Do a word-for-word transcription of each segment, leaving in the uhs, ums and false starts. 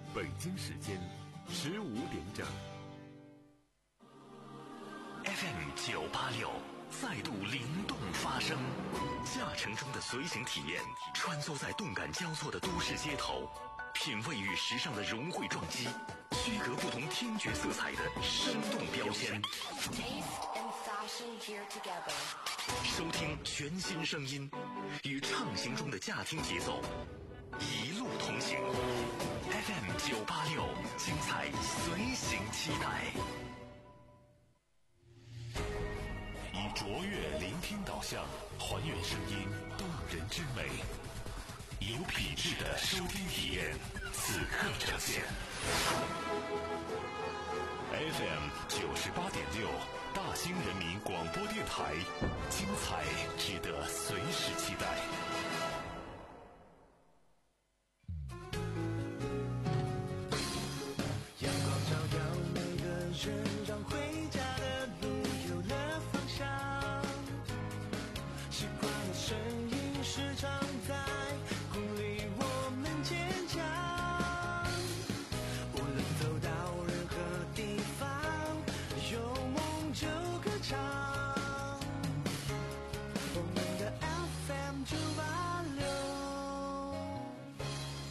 北京时间十五点整。 F M 九八六再度灵动发声，驾乘中的随行体验，穿梭在动感交错的都市街头，品味与时尚的融汇撞击，区隔不同听觉色彩的生动标签。收听全新声音，与畅行中的驾听节奏一路同行。F M 九八六，精彩随行期待。以卓越聆听导向，还原声音动人之美，有品质的收听体验，此刻呈现。F M 九十八点六，大兴人民广播电台，精彩值得随时期待。 阳光照耀每个人，让回家的路有了方向。习惯的声音时常在鼓励我们坚强。无论走到任何地方，有梦就歌唱。我们的 F M 九八六。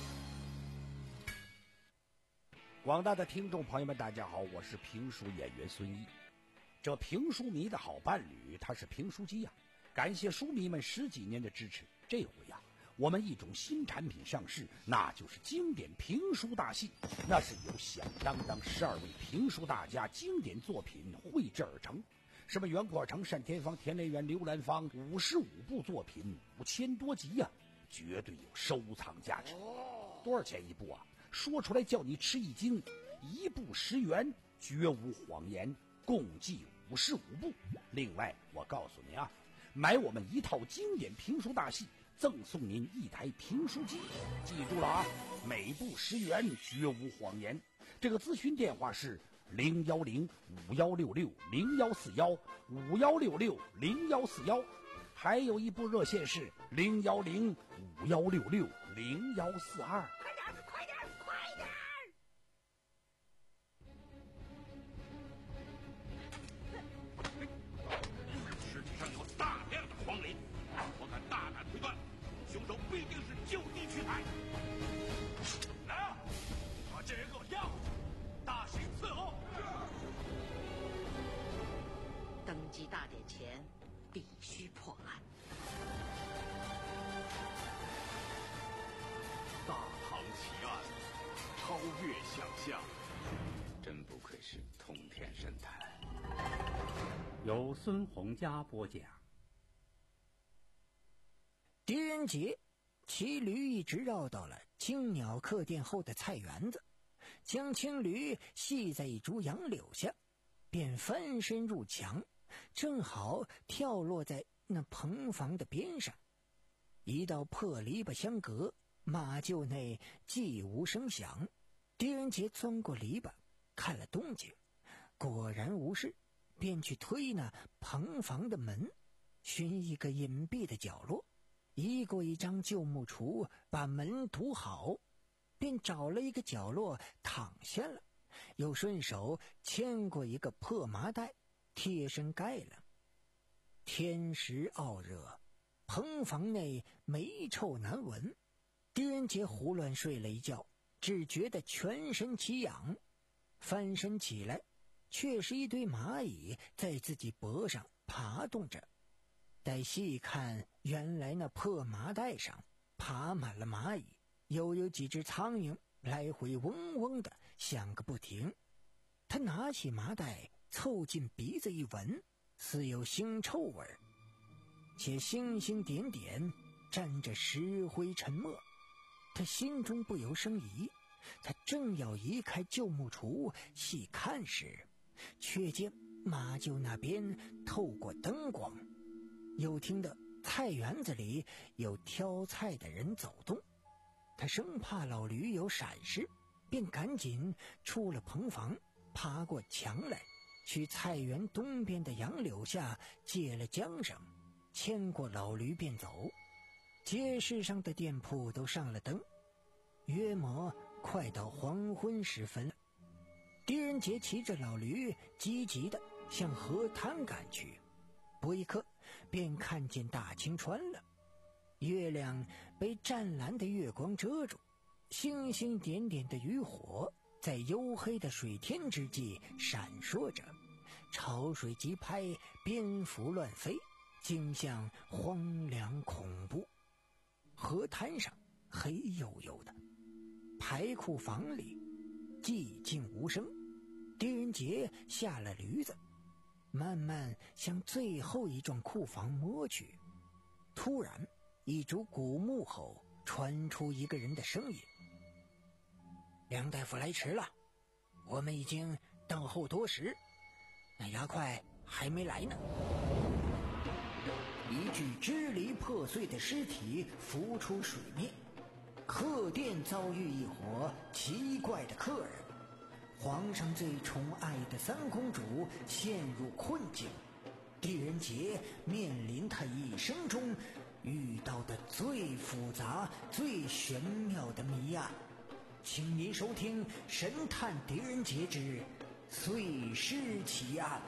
广大的听众朋友们，大家好，我是评书演员孙一。这评书迷的好伴侣，他是评书机呀、啊。感谢书迷们十几年的支持，这回呀、啊，我们一种新产品上市，那就是经典评书大戏。那是由响当当十二位评书大家经典作品绘制而成，什么袁阔成、单田芳、田连元、刘兰芳，五十五部作品，五千多集呀、啊，绝对有收藏价值。多少钱一部啊？说出来叫你吃一惊，一部十元，绝无谎言，共计五十五部。另外，我告诉你啊，买我们一套经典评书大戏，赠送您一台评书机。记住了啊，每部十元，绝无谎言。这个咨询电话是零幺零五幺六六零幺四幺五幺六六零幺四幺，还有一部热线是零幺零五幺六六零幺四二。 快点，快点，快点！ 尸体上有大量的黄磷，我敢大胆推断，凶手必定是就地取材。来啊，把这人给我押回去，大刑伺候。 登基大典前必须破案。 大唐奇案，超越想象， 真不愧是通天神探。 由孙洪佳播讲。 狄仁杰骑驴一直绕到了青鸟客店后的菜园子，将青驴系在一株杨柳下，便翻身入墙，正好跳落在那棚房的边上。一道破篱笆相隔，马厩内寂无声响。狄仁杰钻过篱笆，看了动静，果然无事，便去推那棚房的门，寻一个隐蔽的角落，移过一张旧木橱，把门堵好，便找了一个角落躺下了，又顺手牵过一个破麻袋，贴身盖了。天时傲热，棚房内霉臭难闻，狄仁杰胡乱睡了一觉，只觉得全身奇痒，翻身起来，却是一堆蚂蚁在自己脖上爬动着。待细看，原来那破麻袋上爬满了蚂蚁，又有几只苍蝇来回嗡嗡的响个不停。他拿起麻袋凑近鼻子一闻，似有腥臭味，且星星点点沾着石灰沉没。他心中不由生疑，他正要移开旧木橱细看时，却见马厩那边透过灯光，又听得菜园子里有挑菜的人走动。他生怕老驴有闪失，便赶紧出了棚房，爬过墙来，去菜园东边的杨柳下借了缰绳，牵过老驴便走。街市上的店铺都上了灯，约莫快到黄昏时分了。狄仁杰骑着老驴积极地向河滩赶去，不一刻便看见大清川了。月亮被湛蓝的月光遮住，星星点点的渔火在黝黑的水天之际闪烁着，潮水急拍，蝙蝠乱飞，景象荒凉恐怖。河滩上黑黝黝的，排库房里寂静无声。狄仁杰下了驴子，慢慢向最后一幢库房摸去。突然，一株古木后传出一个人的声音：“梁大夫来迟了，我们已经等候多时，那牙块还没来呢。”一具支离破碎的尸体浮出水面。客店遭遇一伙奇怪的客人，皇上最宠爱的三公主陷入困境，狄仁杰面临他一生中遇到的最复杂最玄妙的谜案。请您收听《神探狄仁杰之碎尸奇案》。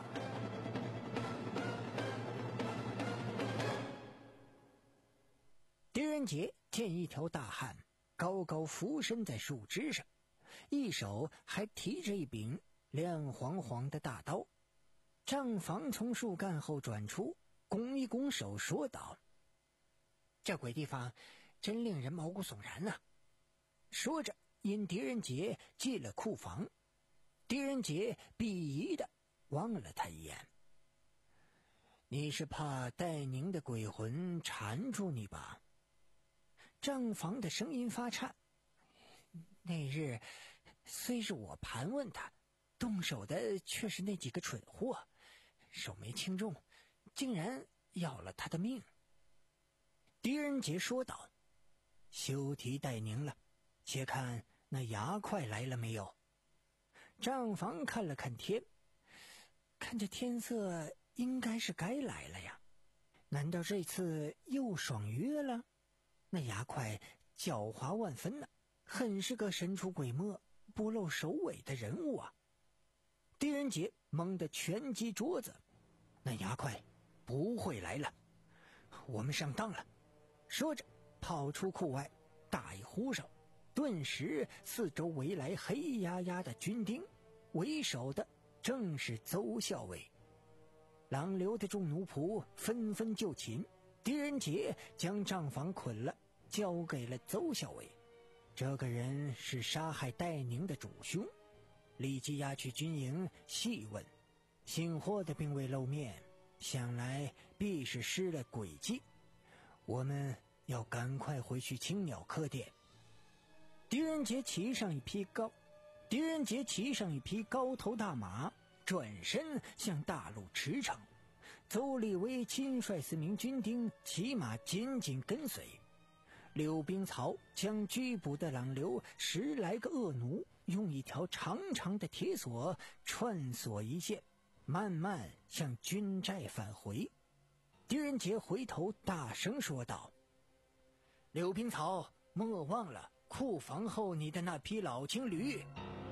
狄仁杰见一条大汉高高俯身在树枝上，一手还提着一柄亮晃晃的大刀。账房从树干后转出，拱一拱手说道：“这鬼地方真令人毛骨悚然啊！”说着引狄仁杰进了库房。狄仁杰鄙夷地望了他一眼：“你是怕戴宁的鬼魂缠住你吧？”账房的声音发颤：“那日虽是我盘问他，动手的却是那几个蠢货，手没轻重，竟然要了他的命。”狄仁杰说道：“休提戴宁了，且看那牙块来了没有。”账房看了看天，看这天色应该是该来了呀，难道这次又爽约了？那牙块狡猾万分呢、啊，很是个神出鬼没、不露首尾的人物啊！狄仁杰猛地拳击桌子，那牙块不会来了，我们上当了。说着跑出库外，大一呼哨，顿时四周围来黑压压的军丁，为首的正是邹校尉。郎刘的众奴仆纷纷就擒，狄仁杰将账房捆了，交给了邹校尉。这个人是杀害戴宁的主凶，立即押去军营细问。醒获的并未露面，想来必是施了诡计。我们要赶快回去青鸟客店。狄仁杰骑上一匹高，狄仁杰骑上一匹高头大马，转身向大路驰骋。邹立威亲率四名军丁骑马紧紧跟随。柳兵曹将拘捕的郎刘十来个恶奴用一条长长的铁索串锁一线，慢慢向军寨返回。狄仁杰回头大声说道：“柳兵曹，莫忘了库房后你的那匹老青驴。”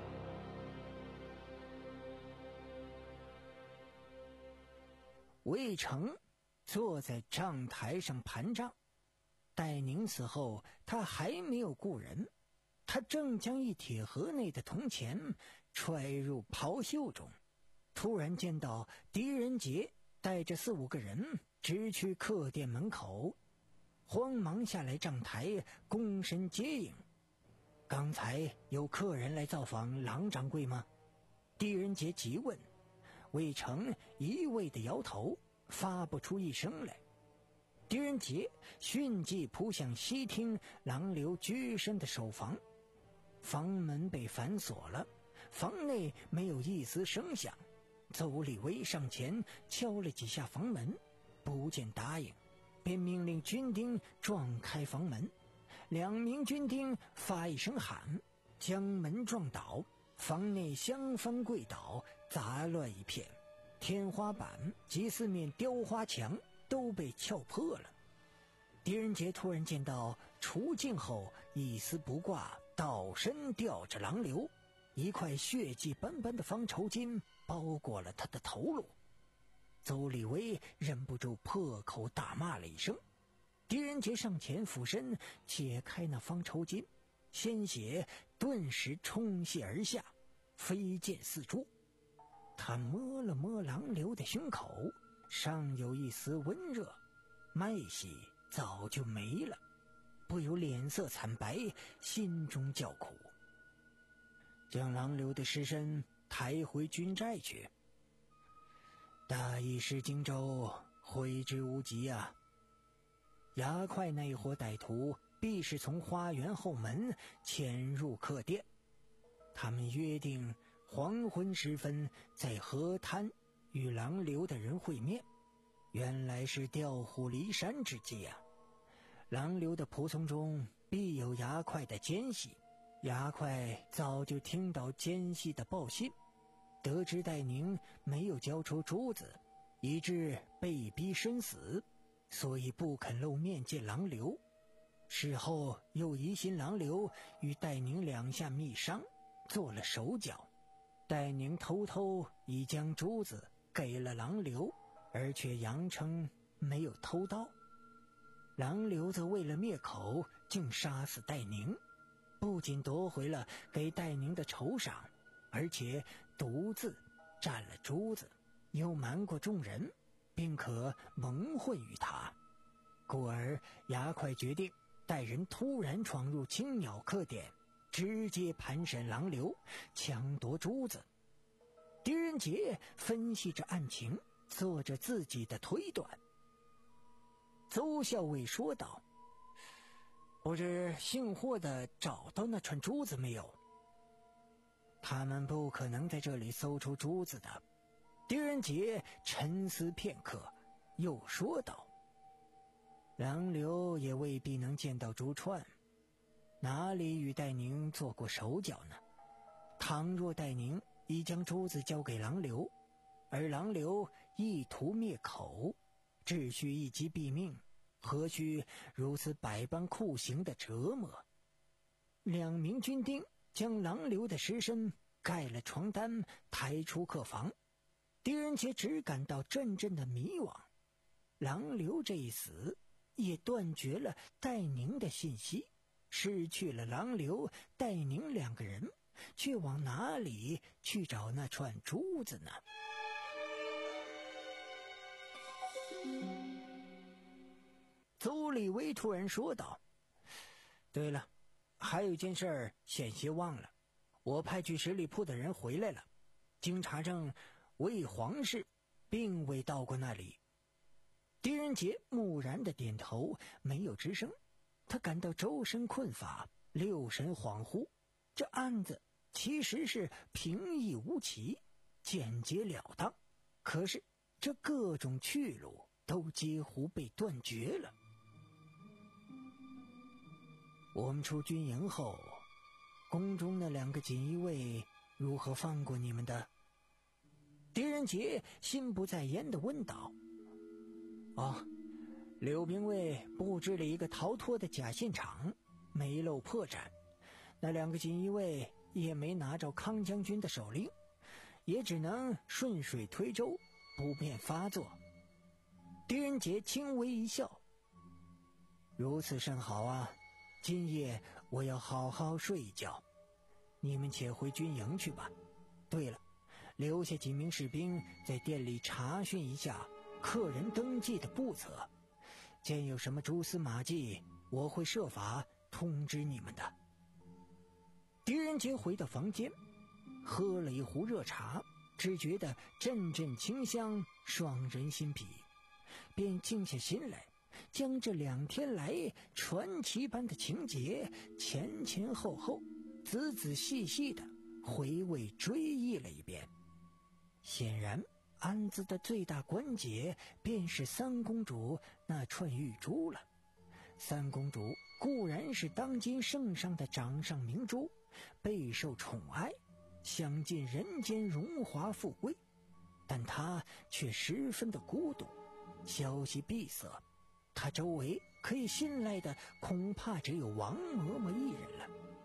魏成坐在账台上盘账。戴宁死后，他还没有雇人，他正将一铁盒内的铜钱揣入袍袖中，突然见到狄仁杰带着四五个人直去客店门口，慌忙下来账台躬身接应。刚才有客人来造访郎掌柜吗？狄仁杰急问。魏成一味地摇头，发不出一声来。狄仁杰迅即扑向西厅郎刘居身的守房，房门被反锁了，房内没有一丝声响。邹立威上前敲了几下房门，不见答应，便命令军丁撞开房门。两名军丁发一声喊，将门撞倒，房内厢房跪倒，杂乱一片，天花板及四面雕花墙都被撬破了。狄仁杰突然见到除镜后一丝不挂倒身吊着狼流，一块血迹斑斑的方绸巾包裹了他的头颅。邹立威忍不住破口大骂了一声，狄仁杰上前俯身解开那方绸巾，鲜血顿时冲泻而下，飞溅四处。他摸了摸狼流的胸口，尚有一丝温热，脉息早就没了，不由脸色惨白，心中叫苦。将狼流的尸身抬回军寨去。大意失荆州，挥之无及啊！衙快那一伙歹徒必是从花园后门潜入客店，他们约定黄昏时分在河滩与狼流的人会面，原来是调虎离山之计啊！狼流的仆从中必有衙快的奸细，衙快早就听到奸细的报信，得知戴宁没有交出珠子，以致被逼身死，所以不肯露面见狼流。事后又疑心狼流与戴宁两下密商，做了手脚。戴宁偷偷已将珠子给了狼流，而却扬称没有偷到。狼流则为了灭口，竟杀死戴宁，不仅夺回了给戴宁的酬赏，而且独自占了珠子，又瞒过众人，并可蒙混于他。故而衙快决定带人突然闯入青鸟客店，直接盘审狼流，抢夺珠子。狄仁杰分析着案情，做着自己的推断。邹校尉说道：不知姓霍的找到那串珠子没有？他们不可能在这里搜出珠子的。狄仁杰沉思片刻，又说道：狼流也未必能见到珠串，哪里与戴宁做过手脚呢？倘若戴宁已将珠子交给狼流，而狼流意图灭口，只需一击毙命，何须如此百般酷刑的折磨？两名军丁将狼流的尸身盖了床单，抬出客房。狄仁杰只感到阵阵的迷惘。狼流这一死，也断绝了戴宁的信息，失去了狼流、戴宁两个人，却往哪里去找那串珠子呢？邹立威突然说道：对了，还有一件事儿险些忘了，我派去十里铺的人回来了，经查证，魏皇室并未到过那里。狄仁杰木然的点头，没有吱声。他感到周身困乏，六神恍惚。这案子其实是平易无奇，简洁了当，可是这各种去路都几乎被断绝了。我们出军营后，宫中那两个锦衣卫如何放过你们的？狄仁杰心不在焉地问道。哦，柳兵卫布置了一个逃脱的假现场，没漏破绽。那两个锦衣卫也没拿着康将军的手令，也只能顺水推舟，不便发作。狄仁杰轻微一笑：如此甚好啊，今夜我要好好睡一觉，你们且回军营去吧。对了，留下几名士兵在店里查询一下客人登记的簿册，见有什么蛛丝马迹，我会设法通知你们的。狄仁杰回到房间，喝了一壶热茶，只觉得阵阵清香，爽人心脾，便静下心来，将这两天来传奇般的情节前前后后、仔仔细细的回味追忆了一遍。显然案子的最大关节便是三公主那串玉珠了。三公主固然是当今圣上的掌上明珠，备受宠爱，享尽人间荣华富贵，但她却十分的孤独，消息闭塞。她周围可以信赖的恐怕只有王嬷嬷一人了，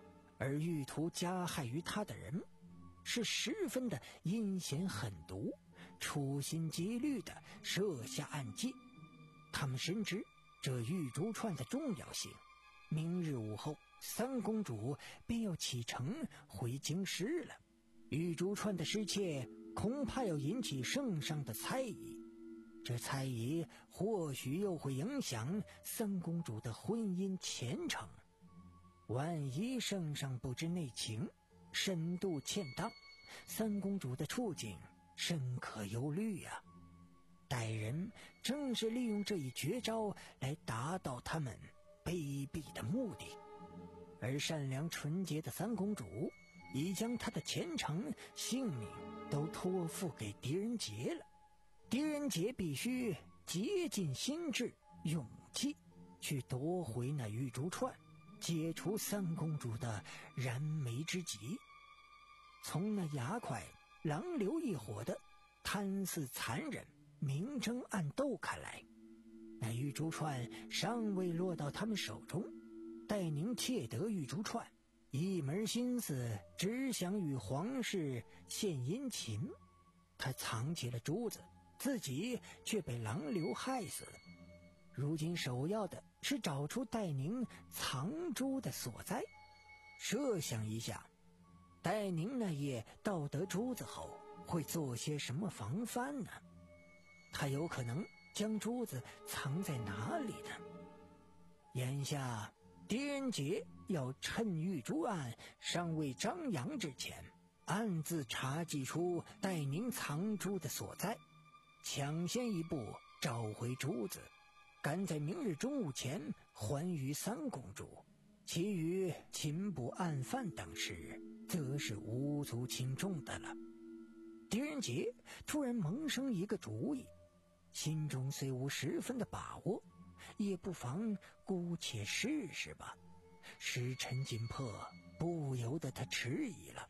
而欲图加害于他的人是十分的阴险狠毒，处心积虑地设下暗计。他们深知这玉珠串的重要性，明日午后三公主便要启程回京师了，玉珠串的失窃恐怕要引起圣上的猜疑，这猜疑或许又会影响三公主的婚姻前程。万一圣上不知内情，深度欠当，三公主的处境深可忧虑呀、啊。歹人正是利用这一绝招来达到他们卑鄙的目的，而善良纯洁的三公主已将她的前程性命都托付给狄仁杰了。狄仁杰必须竭尽心智勇气去夺回那玉珠串，解除三公主的燃眉之急。从那牙快狼流一伙的贪肆残忍明争暗斗看来，那玉珠串尚未落到他们手中。戴宁窃得玉珠串，一门心思只想与皇室献殷勤，他藏起了珠子，自己却被狼流害死。如今首要的是找出戴宁藏珠的所在。设想一下，戴宁那夜盗得珠子后会做些什么防范呢？他有可能将珠子藏在哪里呢？眼下狄仁杰要趁玉珠案尚未张扬之前，暗自查记出戴宁藏珠的所在，抢先一步找回珠子，赶在明日中午前还于三公主，其余擒捕案犯等事则是无足轻重的了。狄仁杰突然萌生一个主意，心中虽无十分的把握，也不妨姑且试试吧。时辰紧迫，不由得他迟疑了。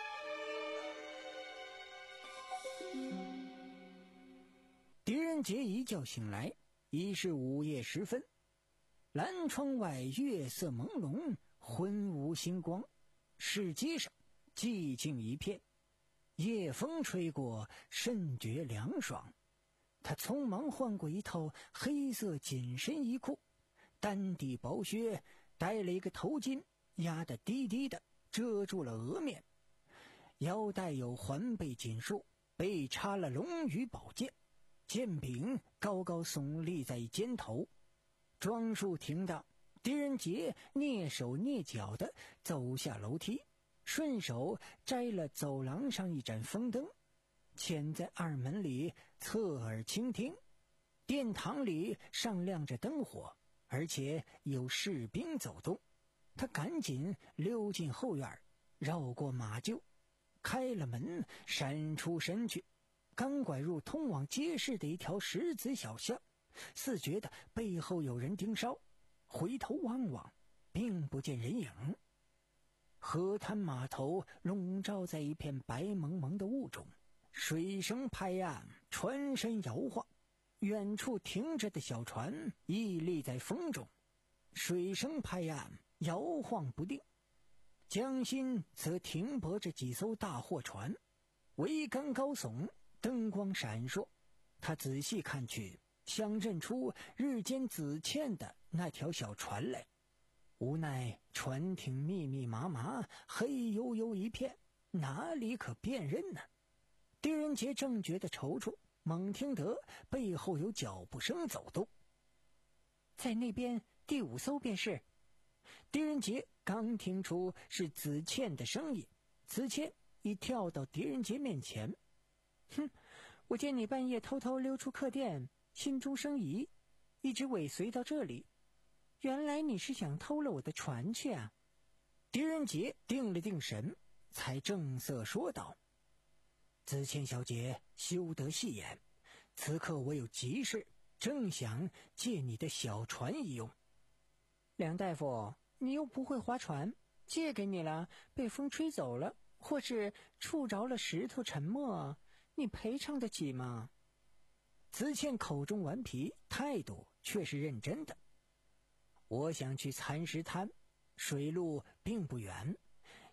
狄仁杰一觉醒来，已是午夜时分，蓝窗外月色朦胧，昏无星光，市街上寂静一片，夜风吹过，甚觉凉爽。他匆忙换过一套黑色紧身衣裤，单底薄靴，戴了一个头巾，压得低低的，遮住了额面，腰带有环背紧束，背插了龙羽宝剑，剑柄高高耸立在肩头。装束停当，狄仁杰蹑手蹑脚地走下楼梯，顺手摘了走廊上一盏风灯，潜在二门里侧耳倾听。殿堂里尚亮着灯火，而且有士兵走动。他赶紧溜进后院，绕过马厩，开了门，闪出身去，刚拐入通往街市的一条石子小巷，似觉得背后有人盯梢，回头望望，并不见人影。河滩码头笼罩在一片白蒙蒙的雾中，水声拍岸，船身摇晃，远处停着的小船屹立在风中，水声拍岸，摇晃不定。江心则停泊着几艘大货船，桅杆高耸，灯光闪烁。他仔细看去，想认出日间子倩的那条小船来，无奈船艇密密麻麻，黑黝黝一片，哪里可辨认呢？狄仁杰正觉得踌躇，猛听得背后有脚步声走动。在那边第五艘便是。狄仁杰刚听出是子倩的声音，子倩已跳到狄仁杰面前。哼，我见你半夜偷偷溜出客店，心中生疑，一直尾随到这里，原来你是想偷了我的船去啊。狄仁杰定了定神，才正色说道：子倩小姐休得戏言，此刻我有急事，正想借你的小船一用。梁大夫，你又不会划船，借给你了，被风吹走了，或是触着了石头沉没，你赔偿得起吗？子倩口中顽皮，态度却是认真的。我想去蚕石滩，水路并不远，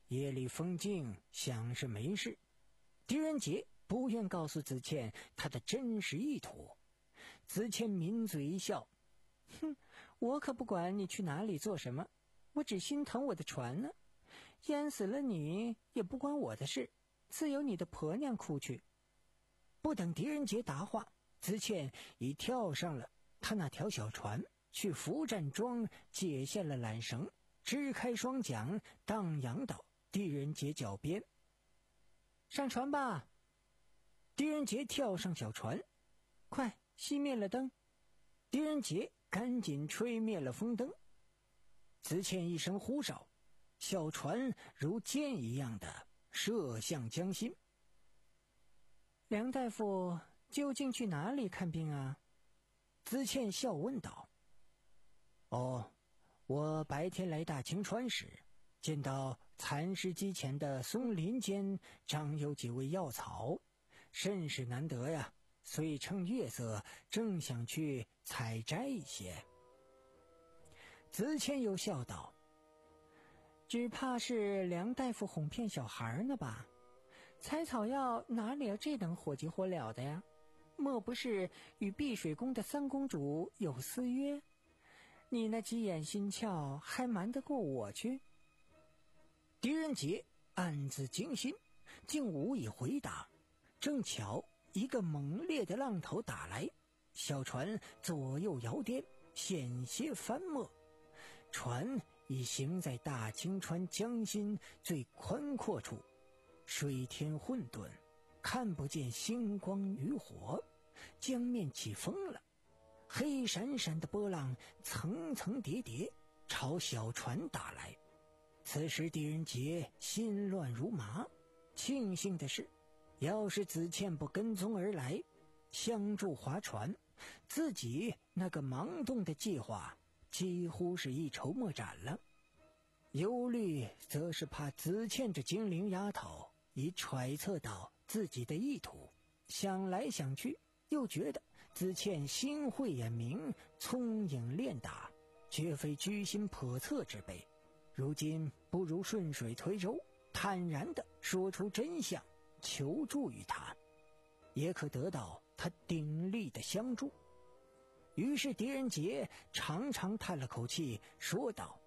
夜里风静，想是没事。狄仁杰不愿告诉子倩他的真实意图。子倩抿嘴一笑，哼，我可不管你去哪里做什么，我只心疼我的船呢。淹死了你也不关我的事，自有你的婆娘哭去。不等狄仁杰答话，子倩已跳上了他那条小船，去扶站桩解下了缆绳，支开双桨，荡扬到狄仁杰脚边。上船吧！狄仁杰跳上小船，快熄灭了灯。狄仁杰赶紧吹灭了风灯。子倩一声呼哨，小船如箭一样的射向江心。梁大夫究竟去哪里看病啊？子倩笑问道。哦，我白天来大清川时，见到蚕尸机前的松林间长有几味药草，甚是难得呀，所以趁月色正想去采摘一些。子倩又笑道，只怕是梁大夫哄骗小孩呢吧？采草药哪里有这等火急火燎的呀？莫不是与碧水宫的三公主有私约？你那鸡眼心窍还瞒得过我去？狄仁杰暗自惊心，竟无以回答。正巧一个猛烈的浪头打来，小船左右摇颠，险些翻没。船已行在大清川江心最宽阔处，水天混沌，看不见星光与火，江面起风了，黑闪闪的波浪层层叠叠朝小船打来。此时狄仁杰心乱如麻，庆幸的是，要是子倩不跟踪而来，相助划船，自己那个盲动的计划几乎是一筹莫展了。忧虑则是怕子倩这精灵丫头已揣测到自己的意图，想来想去，又觉得子倩心慧眼明，聪颖练达，绝非居心叵测之辈。如今不如顺水推舟，坦然地说出真相，求助于他，也可得到他鼎力的相助。于是狄仁杰长长叹了口气，说道：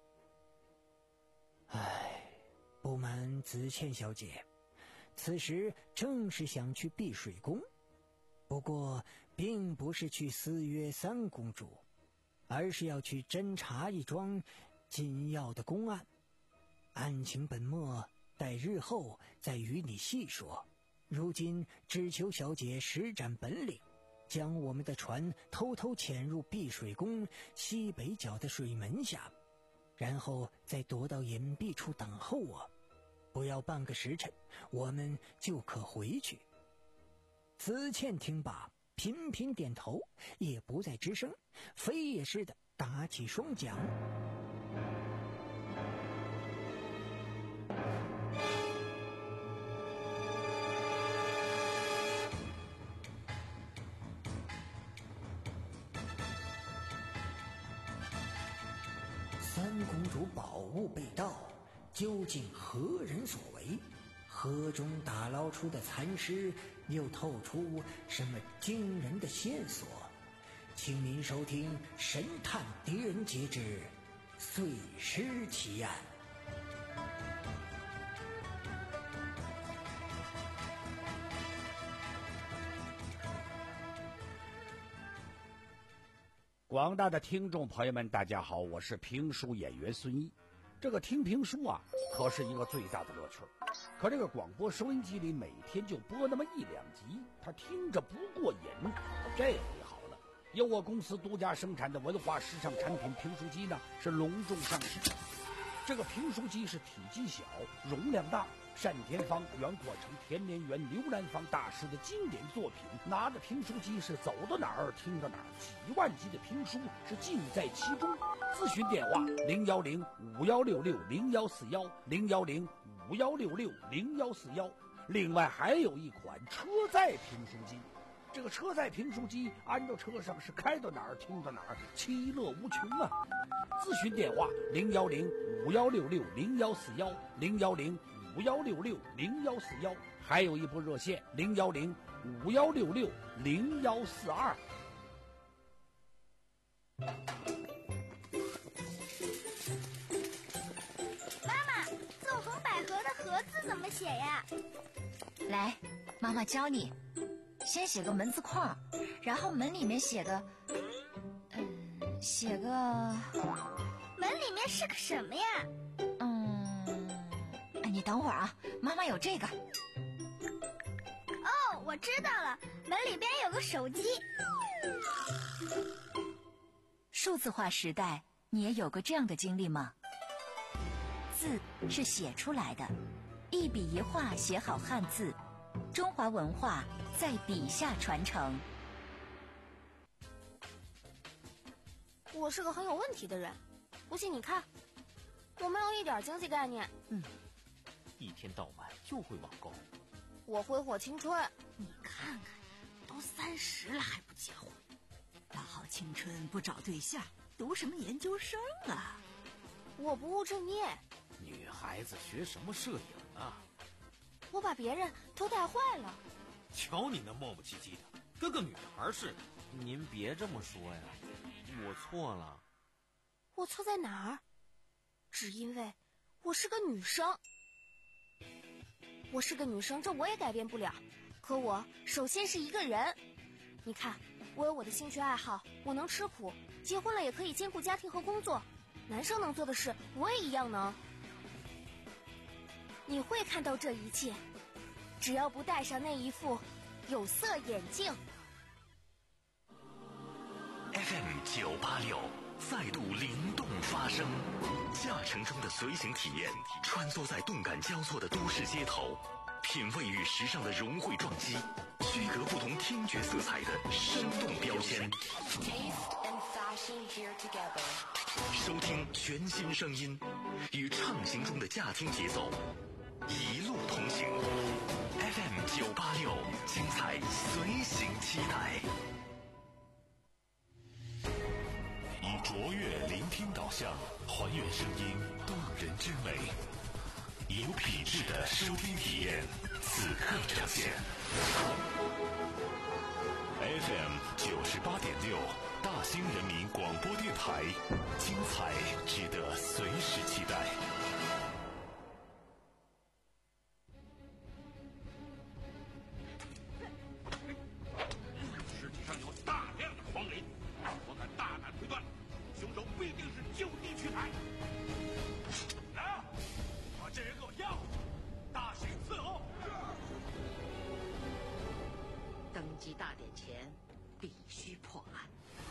唉，不瞒子倩小姐，此时正是想去碧水宫，不过并不是去私约三公主，而是要去侦查一桩紧要的公案。案情本末，待日后再与你细说。如今只求小姐施展本领，将我们的船偷偷潜入碧水宫西北角的水门下，然后再躲到隐蔽处等候我。不要半个时辰，我们就可回去。子倩听罢，频频点头，也不再吱声，飞也似的打起双桨。三公主宝物被盗，究竟何人所为？河中打捞出的残尸又透出什么惊人的线索？请您收听《神探狄仁杰之碎尸奇案》。 广大的听众朋友们，大家好，我是评书演员孙一。这个听评书啊，可是一个最大的乐趣。可这个广播收音机里每天就播那么一两集，他听着不过瘾。这回好了，由我公司独家生产的文化时尚产品评书机呢，是隆重上市。这个评书机是体积小，容量大，单田芳、袁阔成、田连元、刘兰芳大师的经典作品。拿着评书机是走到哪儿听到哪儿，几万集的评书是尽在其中。咨询电话零幺零五幺六六零幺四幺零幺零五幺六六零幺四幺。另外还有一款车载评书机。这个车载评书机安到车上是开到哪儿听到哪儿，其乐无穷啊！咨询电话零幺零五幺六六零幺四幺零幺零五幺六六零幺四幺，还有一部热线零幺零五幺六六零幺四二。 妈妈，纵横捭阖的阖字怎么写呀？ 来，妈妈教你。先写个门字框，然后门里面写个，嗯，写个。 门里面是个什么呀？ 嗯，你等会儿啊，妈妈有这个。 哦，我知道了，门里边有个手机。 数字化时代，你也有过这样的经历吗？字是写出来的，一笔一画写好汉字，中华文化在笔下传承。 我是个很有问题的人，不信你看，我没有一点经济概念。 嗯，一天到晚就会网购。 我挥霍青春。 你看看，都三十了还不结婚，大好青春不找对象，读什么研究生啊？ 我不务正业。 女孩子学什么摄影啊？ 我把别人都带坏了。 瞧你那磨磨唧唧的，跟个女孩似的。 您别这么说呀，我错了。 我错在哪儿？只因为我是个女生。我是个女生，这我也改变不了。可我首先是一个人。你看，我有我的兴趣爱好，我能吃苦，结婚了也可以兼顾家庭和工作。男生能做的事，我也一样能。你会看到这一切，只要不戴上那一副有色眼镜。 F M 九八六再度灵动发声，驾乘中的随行体验，穿梭在动感交错的都市街头，品味与时尚的融汇撞击，区隔不同听觉色彩的生动标签。收听全新声音，与畅行中的驾听节奏，一路同行。F M 九八六，精彩随行期待。以卓越聆听导向，还原声音动人之美，以有品质的收听体验，此刻呈现。F M 九十八点六，大兴人民广播电台，精彩值得随时期待。 世界上有大量的荒林，我敢大胆推断，凶手必定是就地取材。来啊，把这人给我押回去，大刑伺候。 登基大典前必须破案。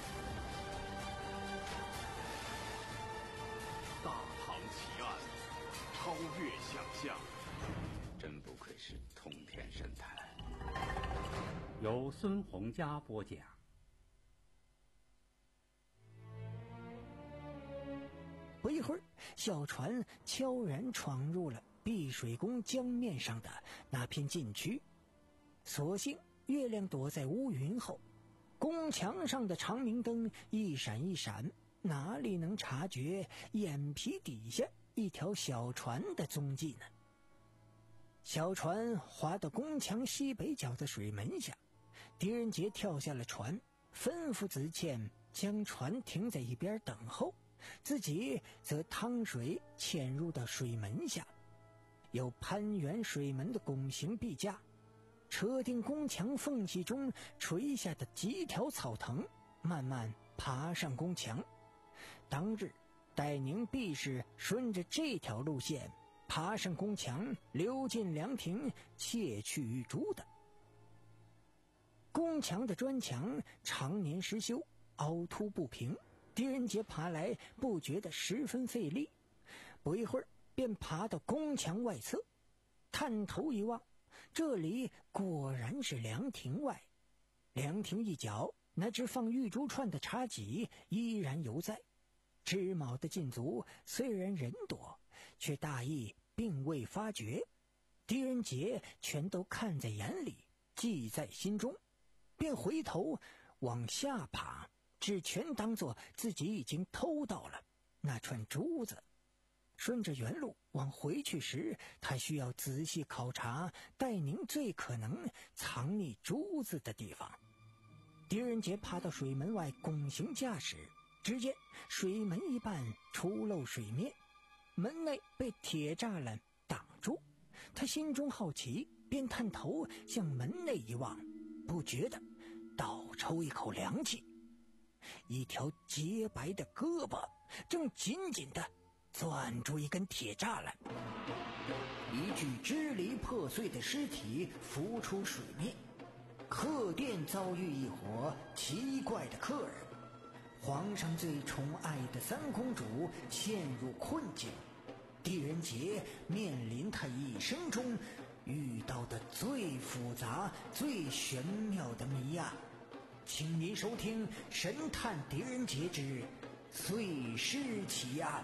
大唐奇案，超越想象， 真不愧是通天神探。 由孙洪佳播讲。 不一会儿，小船悄然闯入了碧水宫江面上的那片禁区。所幸月亮躲在乌云后，宫墙上的长明灯一闪一闪，哪里能察觉眼皮底下一条小船的踪迹呢？小船划到宫墙西北角的水门下，狄仁杰跳下了船，吩咐子倩将船停在一边等候，自己则趟水潜入到水门下。有攀援水门的拱形壁架，车定宫墙缝隙中垂下的几条草藤，慢慢爬上宫墙。当日戴宁必是顺着这条路线爬上宫墙，溜进凉亭，窃取玉珠的。宫墙的砖墙常年失修，凹凸不平，狄仁杰爬来不觉得十分费力。不一会儿便爬到宫墙外侧，探头一望，这里果然是凉亭外。凉亭一角，那只放玉珠串的茶几依然犹在。织卯的禁足虽然人多，却大意并未发觉。狄仁杰全都看在眼里，记在心中，便回头往下爬，只全当作自己已经偷到了那串珠子。 顺着原路往回去时，他需要仔细考察戴宁最可能藏匿珠子的地方。狄仁杰爬到水门外拱形驾驶，只见水门一半出露水面，门内被铁栅栏挡住。他心中好奇，便探头向门内一望，不觉得倒抽一口凉气。一条洁白的胳膊正紧紧地攥住一根铁栅栏，一具支离破碎的尸体浮出水面。客店遭遇一伙奇怪的客人，皇上最宠爱的三公主陷入困境，狄仁杰面临他一生中遇到的最复杂最玄妙的谜案。请您收听《神探狄仁杰之碎尸奇案》。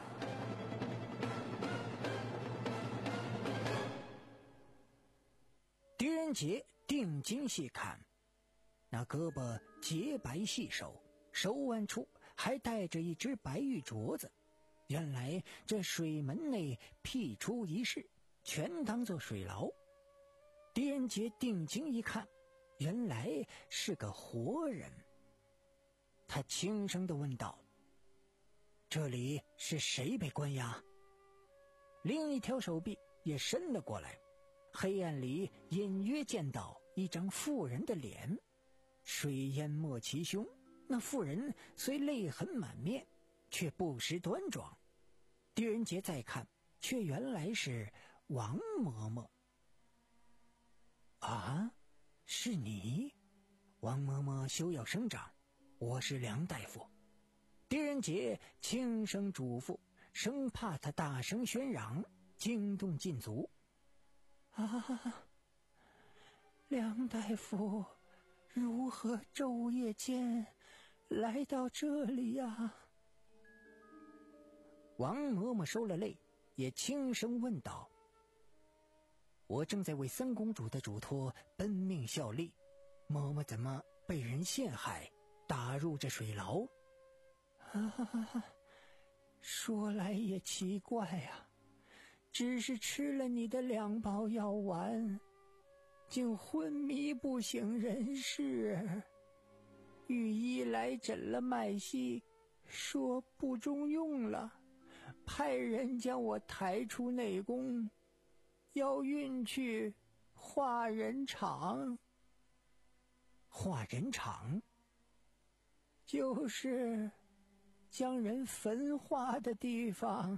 狄仁杰定睛细看，那胳膊洁白细手，手腕处还带着一只白玉镯子。原来这水门内辟出一室，全当作水牢。狄仁杰定睛一看，原来是个活人。他轻声地问道：这里是谁被关押？另一条手臂也伸了过来，黑暗里隐约见到一张妇人的脸，水淹没其胸。那妇人虽泪痕满面，却不失端庄。狄仁杰再看，却原来是王嬷嬷。啊，是你？王嬷嬷休要声张，我是梁大夫。狄仁杰轻声嘱咐，生怕他大声喧嚷惊动禁足。啊，梁大夫如何昼夜间来到这里呀？王嬷嬷收了泪，也轻声问道：我正在为三公主的嘱托奔命效力，嬷嬷怎么被人陷害，打入这水牢？啊，说来也奇怪啊，只是吃了你的两包药丸，竟昏迷不省人事。御医来诊了脉息，说不中用了，派人将我抬出内宫，要运去化人场。化人场就是将人焚化的地方。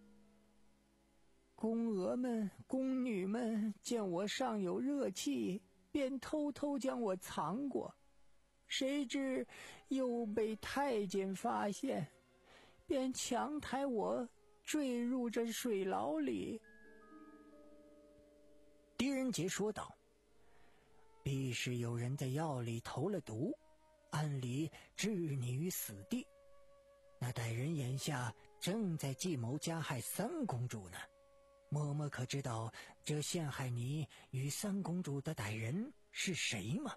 宫娥们、宫女们见我尚有热气，便偷偷将我藏过，谁知又被太监发现，便强抬我坠入这水牢里。狄仁杰说道：必是有人在药里投了毒，暗里置你于死地。那歹人眼下正在计谋加害三公主呢。嬷嬷可知道这陷害你与三公主的歹人是谁吗？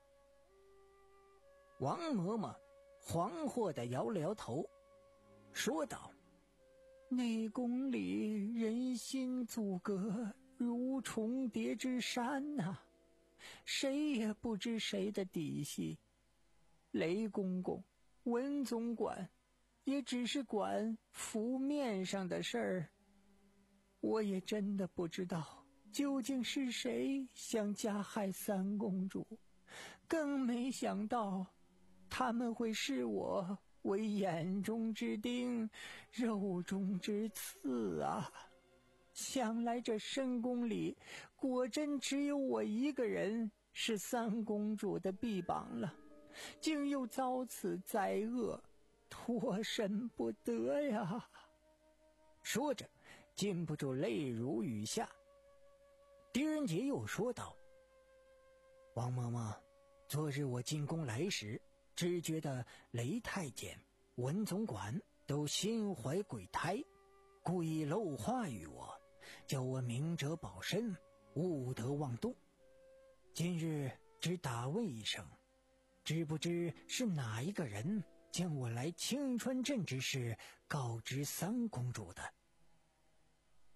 王嬷嬷惶惑地摇了摇头，说道：内宫里人心阻隔，如重叠之山呐、啊，谁也不知谁的底细。雷公公、文总管也只是管浮面上的事儿，我也真的不知道究竟是谁想加害三公主，更没想到他们会视我为眼中之钉，肉中之刺啊！想来这深宫里果真只有我一个人是三公主的臂膀了，竟又遭此灾厄，脱身不得呀！说着禁不住泪如雨下。狄仁杰又说道：王嬷嬷，昨日我进宫来时，只觉得雷太监、文总管都心怀鬼胎，故意漏话于我，叫我明哲保身，勿得妄动。今日只打问一声，知不知是哪一个人将我来青川镇之事告知三公主的？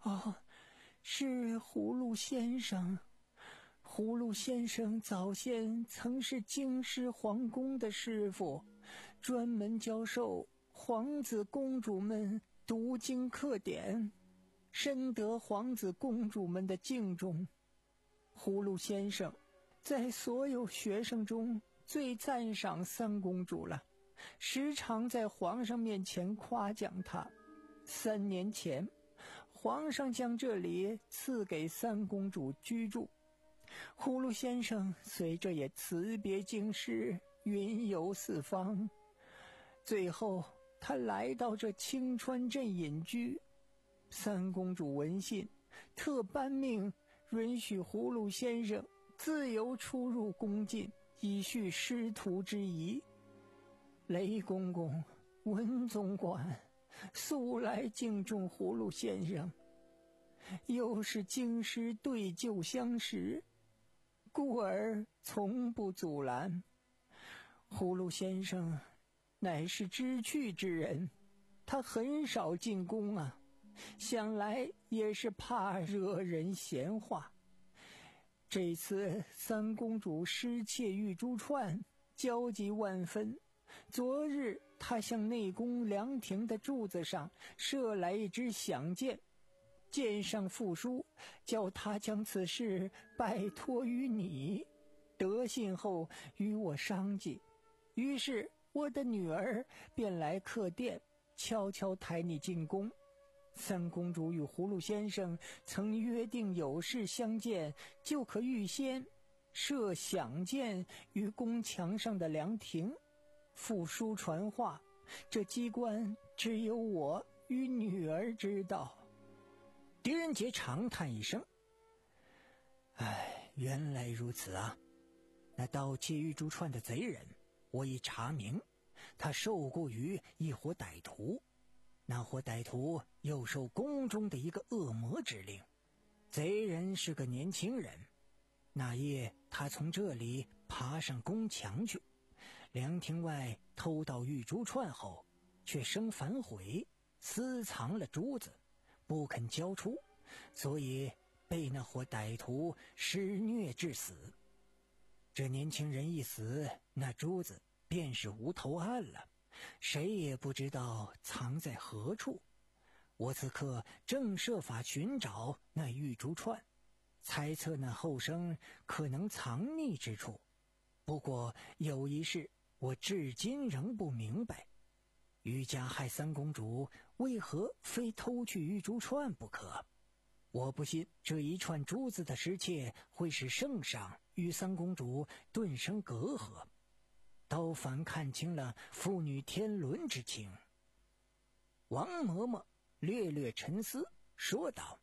哦，是葫芦先生。葫芦先生早先曾是京师皇宫的师傅，专门教授皇子公主们读经课典，深得皇子公主们的敬重。葫芦先生在所有学生中最赞赏三公主了，时常在皇上面前夸奖她。三年前，皇上将这里赐给三公主居住，葫芦先生随着也辞别京师，云游四方。最后他来到这青川镇隐居，三公主闻信，特颁命允许葫芦先生自由出入宫禁，以续师徒之谊。雷公公、文总管素来敬重葫芦先生，又是京师对旧相识，故而从不阻拦。葫芦先生乃是知趣之人，他很少进宫啊，想来也是怕惹人闲话。这次三公主失窃玉珠串，焦急万分。昨日他向内宫凉亭的柱子上射来一支响箭，箭上附书，叫他将此事拜托于你，得信后与我商计。于是我的女儿便来客店，悄悄抬你进宫。三公主与葫芦先生曾约定有事相见，就可预先射响箭于宫墙上的凉亭，附书传话，这机关只有我与女儿知道。狄仁杰长叹一声，唉，原来如此啊。那盗窃玉珠串的贼人我已查明，他受雇于一伙歹徒，那伙歹徒又受宫中的一个恶魔之令。贼人是个年轻人，那夜他从这里爬上宫墙去，凉亭外偷到玉珠串后，却生反悔，私藏了珠子，不肯交出，所以被那伙歹徒施虐致死。这年轻人一死，那珠子便是无头案了，谁也不知道藏在何处。我此刻正设法寻找那玉珠串，猜测那后生可能藏匿之处。不过有一事我至今仍不明白，于家害三公主，为何非偷去玉珠串不可？我不信这一串珠子的失窃会使圣上与三公主顿生隔阂，倒反看清了父女天伦之情。王嬷嬷略略沉思，说道：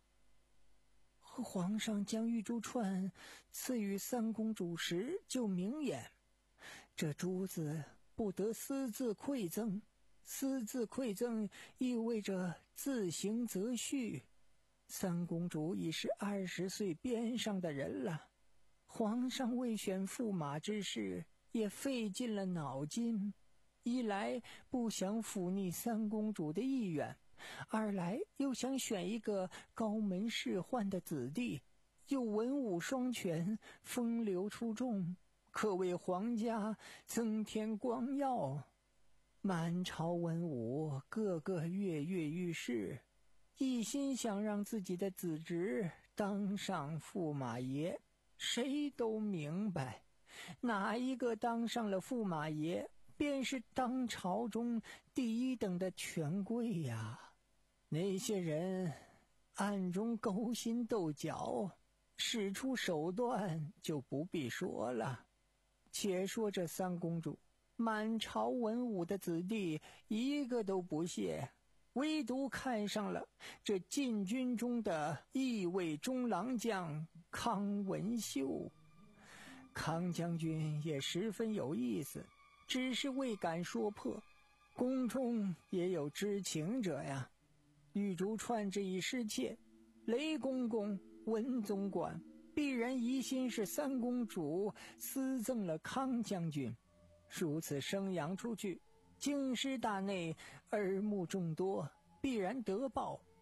皇上将玉珠串赐予三公主时就明言，这珠子不得私自馈赠，私自馈赠意味着自行择婿。三公主已是二十岁边上的人了，皇上为选驸马之事也费尽了脑筋，一来不想忤逆三公主的意愿，二来又想选一个高门仕宦的子弟，又文武双全，风流出众，可为皇家增添光耀。满朝文武个个跃跃欲试，一心想让自己的子侄当上驸马爷。谁都明白，哪一个当上了驸马爷，便是当朝中第一等的权贵呀。那些人暗中勾心斗角，使出手段就不必说了。且说这三公主，满朝文武的子弟一个都不屑，唯独看上了这禁军中的义卫中郎将康文秀。康将军也十分有意思，只是未敢说破，宫中也有知情者呀。玉珠串这一失窃，雷公公、文总管必然疑心是三公主私赠了康将军，如此声扬出去，京师大内耳目众多，必然得报。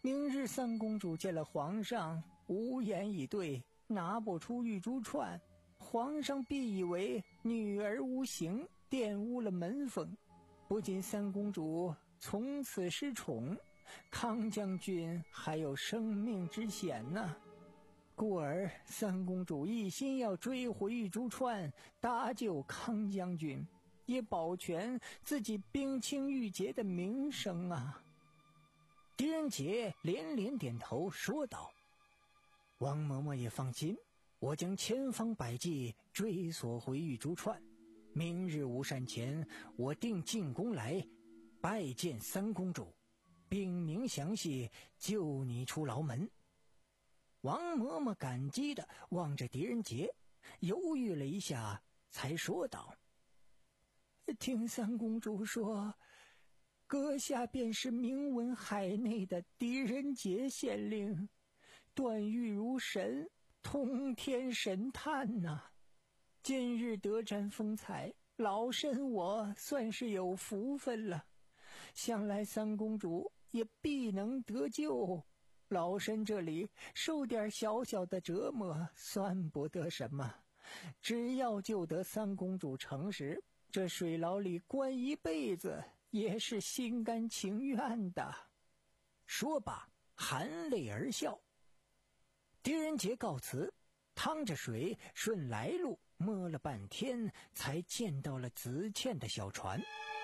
明日三公主见了皇上，无言以对，拿不出玉珠串，皇上必以为女儿无形，玷污了门风，不仅三公主从此失宠，康将军还有生命之险呢。故而三公主一心要追回玉珠串，搭救康将军，也保全自己冰清玉洁的名声啊。狄仁杰连连点头说道：王嬷嬷也放心，我将千方百计追索回玉珠串，明日午膳前我定进宫来拜见三公主，禀明详细，救你出牢门。王嬷嬷感激地望着狄仁杰，犹豫了一下才说道：听三公主说，阁下便是名闻海内的狄仁杰县令，断玉如神，通天神探呐、啊！今日得沾风采，老身我算是有福分了，想来三公主也必能得救，老身这里受点小小的折磨算不得什么，只要救得三公主诚实，这水牢里关一辈子也是心甘情愿的。说罢含泪而笑。狄仁杰告辞，趟着水顺来路摸了半天，才见到了子倩的小船。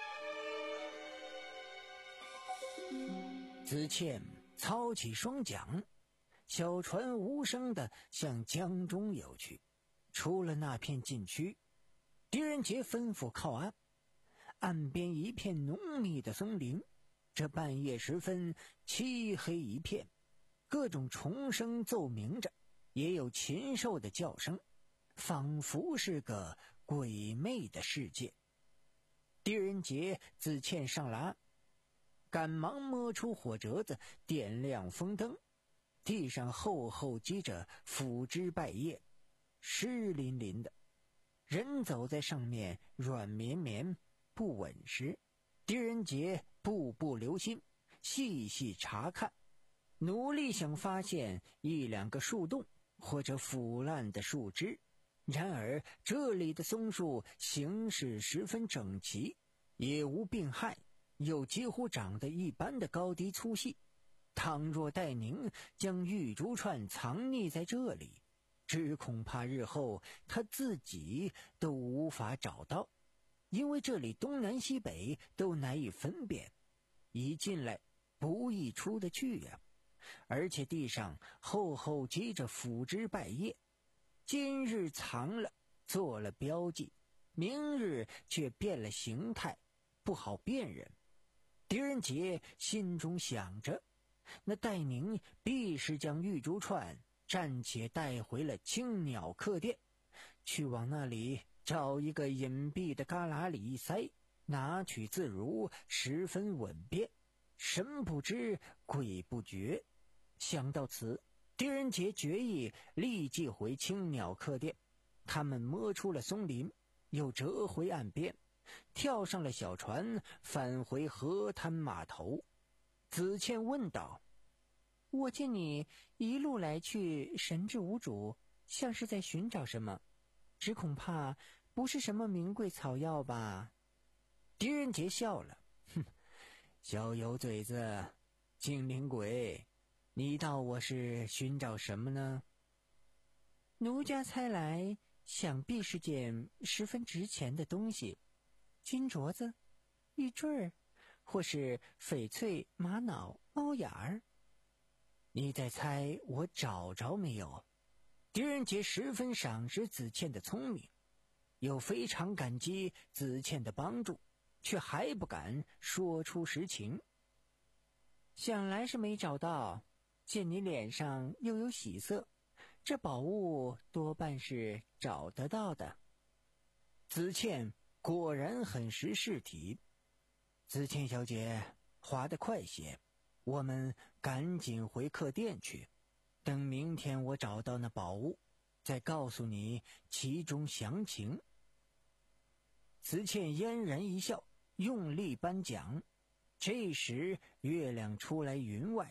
子倩操起双桨，小船无声地向江中游去。出了那片禁区，狄仁杰吩咐靠岸。岸边一片浓密的松林，这半夜时分漆黑一片，各种虫声奏鸣着，也有禽兽的叫声，仿佛是个鬼魅的世界。狄仁杰自欠上了岸，赶忙摸出火折子，点亮风灯。地上厚厚积着腐枝败叶，湿淋淋的，人走在上面软绵绵不稳实。狄仁杰步步留心，细细查看，努力想发现一两个树洞或者腐烂的树枝。然而这里的松树形势十分整齐，也无病害，又几乎长得一般的高低粗细。倘若戴宁将玉珠串藏匿在这里，只恐怕日后他自己都无法找到，因为这里东南西北都难以分辨，一进来不易出得去呀、啊。而且地上厚厚积着腐枝败叶，今日藏了做了标记，明日却变了形态，不好辨认。狄仁杰心中想着，那戴宁必是将玉珠串暂且带回了青鸟客店，去往那里找一个隐蔽的旮旯里一塞，拿取自如，十分稳便，神不知鬼不觉。想到此，狄仁杰决意立即回青鸟客店。他们摸出了松林，又折回岸边，跳上了小船，返回河滩码头。子倩问道：我见你一路来去神志无主，像是在寻找什么，只恐怕不是什么名贵草药吧？狄仁杰笑了，哼，小油嘴子，精灵鬼，你道我是寻找什么呢？奴家猜来，想必是件十分值钱的东西，金镯子、玉坠儿，或是翡翠、玛瑙、猫眼儿。你在猜我找着没有？狄仁杰十分赏识子倩的聪明，又非常感激子倩的帮助，却还不敢说出实情。想来是没找到，见你脸上又有喜色，这宝物多半是找得到的。子倩果然很识事体。子倩小姐，滑得快些，我们赶紧回客店去，等明天我找到那宝物，再告诉你其中详情。子倩嫣然一笑，用力颁桨。这时月亮出来云外，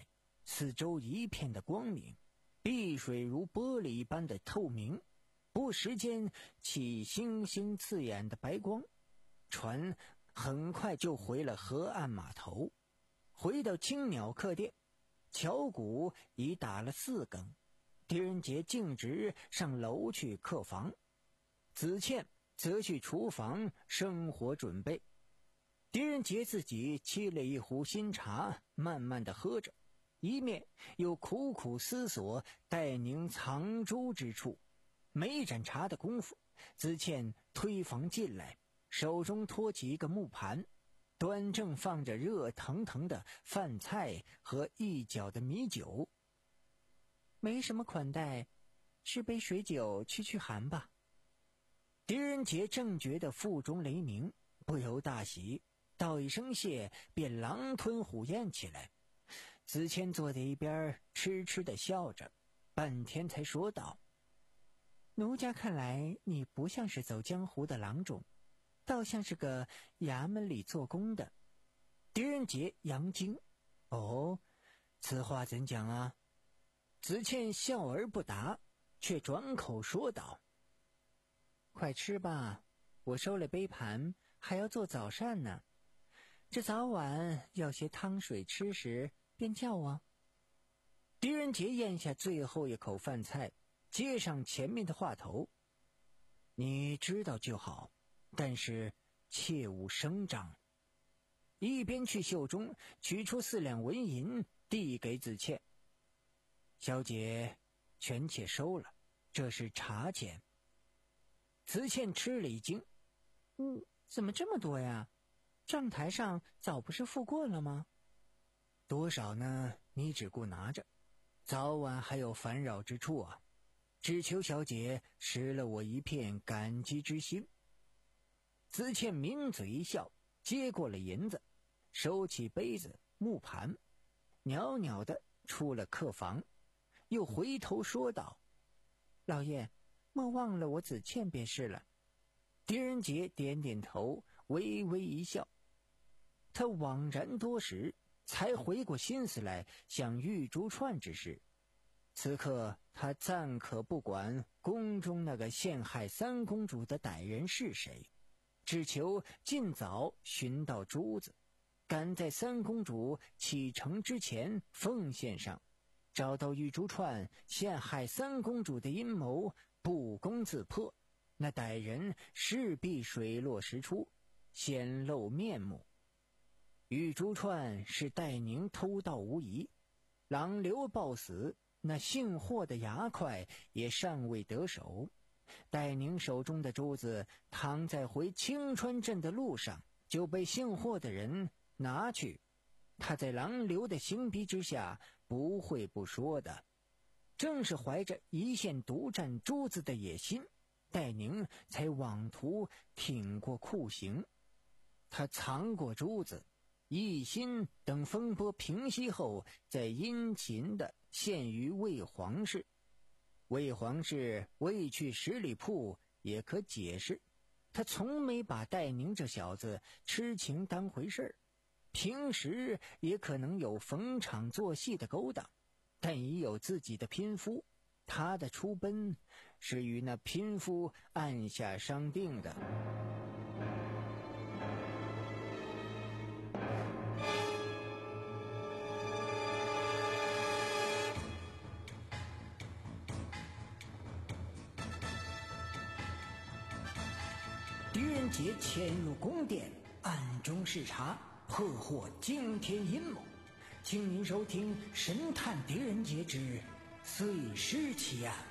四周一片的光明，碧水如玻璃一般的透明，不时间起星星刺眼的白光。船很快就回了河岸码头。回到青鸟客店，敲鼓已打了四更，狄仁杰径直上楼去客房，子倩则去厨房生火准备。狄仁杰自己沏了一壶新茶，慢慢的喝着，一面又苦苦思索戴宁藏珠之处。没盏茶的功夫，子倩推房进来，手中托起一个木盘，端正放着热腾腾的饭菜和一角的米酒。没什么款待，吃杯水酒驱驱寒吧。狄仁杰正觉得腹中雷鸣，不由大喜，道一声谢，便狼吞虎咽起来。子谦坐在一边痴痴地笑着，半天才说道：奴家看来你不像是走江湖的郎中，倒像是个衙门里做工的。狄仁杰扬惊：哦，此话怎讲啊？子倩笑而不答，却转口说道：快吃吧，我收了杯盘，还要做早膳呢。这早晚要些汤水吃时，便叫啊。狄仁杰咽下最后一口饭菜，接上前面的话头：你知道就好，但是切勿声张。一边去袖中取出四两纹银，递给子倩：小姐，全且收了，这是茶钱。子倩吃了一惊：嗯，怎么这么多呀？账台上早不是付过了吗？多少呢？你只顾拿着，早晚还有烦扰之处啊！只求小姐施了我一片感激之心。子倩抿嘴一笑，接过了银子，收起杯子木盘，袅袅的出了客房，又回头说道：老爷，莫忘了我子倩便是了。狄仁杰点点头，微微一笑。他惘然多时，才回过心思来想玉珠串之事。此刻他暂可不管宫中那个陷害三公主的歹人是谁，只求尽早寻到珠子，赶在三公主启程之前奉献上，找到玉珠串陷害三公主的阴谋不攻自破，那歹人势必水落石出，显露面目。玉珠串是戴宁偷盗无疑，郎刘暴死，那姓霍的牙块也尚未得手。戴宁手中的珠子躺在回青川镇的路上，就被姓霍的人拿去，他在郎刘的刑逼之下不会不说的。正是怀着一线独占珠子的野心，戴宁才妄图挺过酷刑。他藏过珠子，一心等风波平息后再殷勤地献于魏皇室。魏皇室未去十里铺也可解释，他从没把戴宁这小子痴情当回事儿，平时也可能有逢场作戏的勾当，但已有自己的姘夫，他的出奔是与那姘夫暗下商定的。狄仁杰潜入宫殿，暗中视察，破获惊天阴谋。请您收听《神探狄仁杰之碎尸奇案》。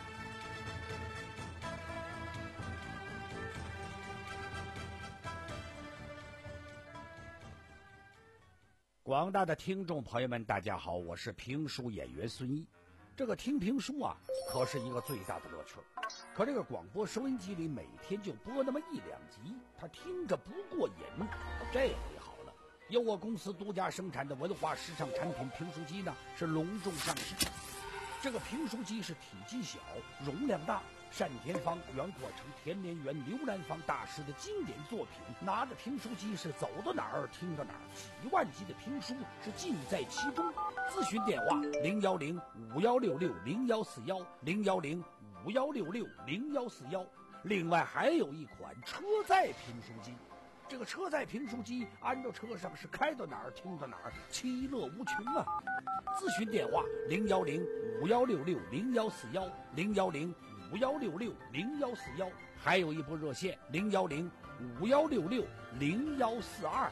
广大的听众朋友们，大家好，我是评书演员孙一。这个听评书啊，可是一个最大的乐趣。可这个广播收音机里每天就播那么一两集，他听着不过瘾。这回好了，由我公司独家生产的文化时尚产品评书机呢，是隆重上市。这个评书机是体积小，容量大， 单田芳原过成田连元、刘南芳大师的经典作品，拿着评书机是走到哪儿听到哪儿，几万集的评书是尽在其中。咨询电话零幺零五幺六六零幺四幺零幺零五幺六六零幺四幺。另外还有一款车载评书机，这个车载评书机安到车上是开到哪儿听到哪儿，其乐无穷啊！咨询电话零幺零五幺六六零幺四幺零幺零五幺六六零幺四幺，还有一部热线零幺零五幺六六零幺四二。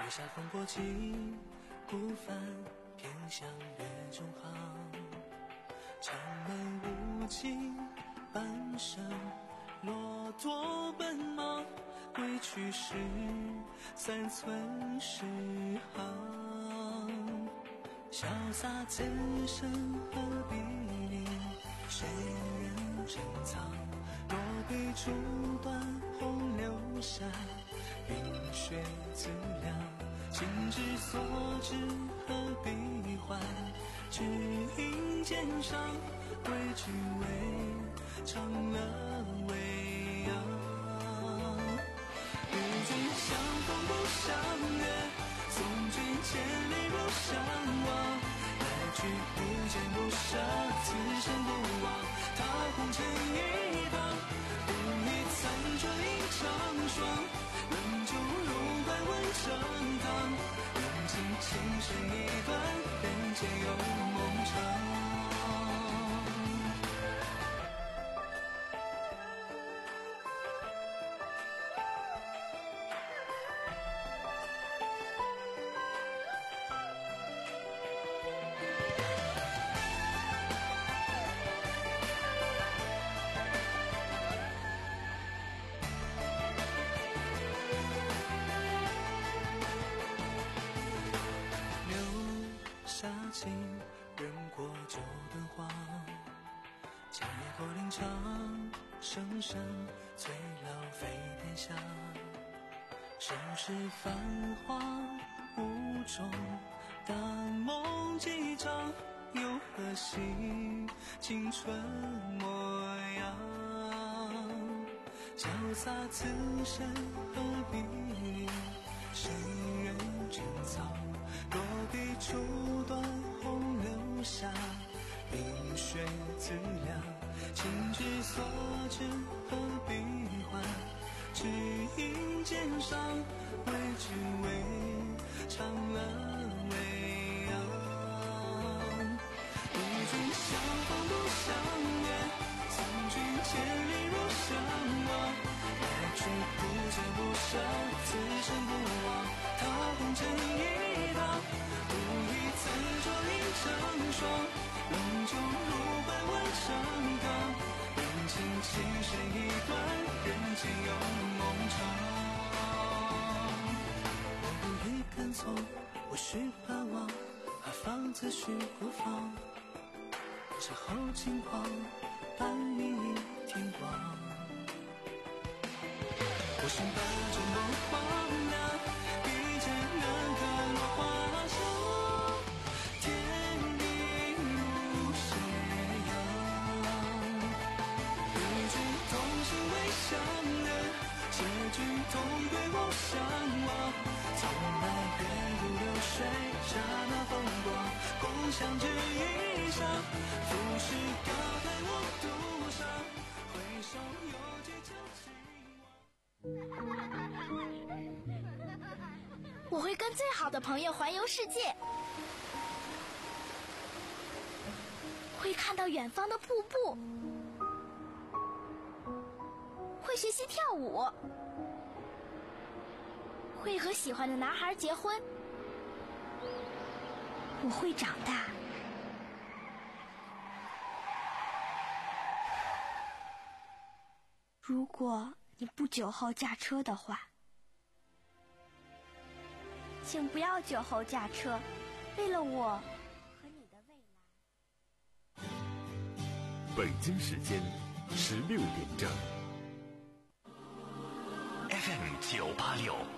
下风过境，孤帆偏向月中航。长门无尽，半生骆驼奔忙，归去时，三寸石行。潇洒此生何必理，谁人珍藏？落笔初断红留下，冰雪自凉。情之所至，何必还？只因肩上，归去未尝了未央。与君相逢不相约，送君千里不相忘。来去不见不舍，此生不忘。踏红尘一趟，不与残烛映长霜。冷酒入怀温成汤，认清情深一段，人间有梦长。下情人过九灯黄，千里过林场，声声催老飞天下。盛世繁华无中，但梦几场，又何惜青春模样？潇洒此生何必理，谁人珍藏？落笔初断红留下，冰雪自凉。情之所至，何必还？只因肩上，为只为尝了未央。与君相逢不相约，送君千里如相望。来去不见不舍，此生不忘。踏红尘一趟，不与残烛映成霜。冷酒入怀温成汤，认清情深一段，人间有梦长。我不必跟从，我需盼望，何妨自许过放。之后轻狂，伴云一天光。我心伴着梦荒凉，一见难看落花香。天地如斜阳，与君同行为相约，结局同归无相忘。从来月如流水，刹那风光，共相知一场。浮世高台我独上，回首有几旧情。 我会跟最好的朋友环游世界，会看到远方的瀑布，会学习跳舞，会和喜欢的男孩结婚。我会长大。如果你不酒后驾车的话，请不要酒后驾车，为了我和你的未来。 北京时间十六点整 ，F M 九八六。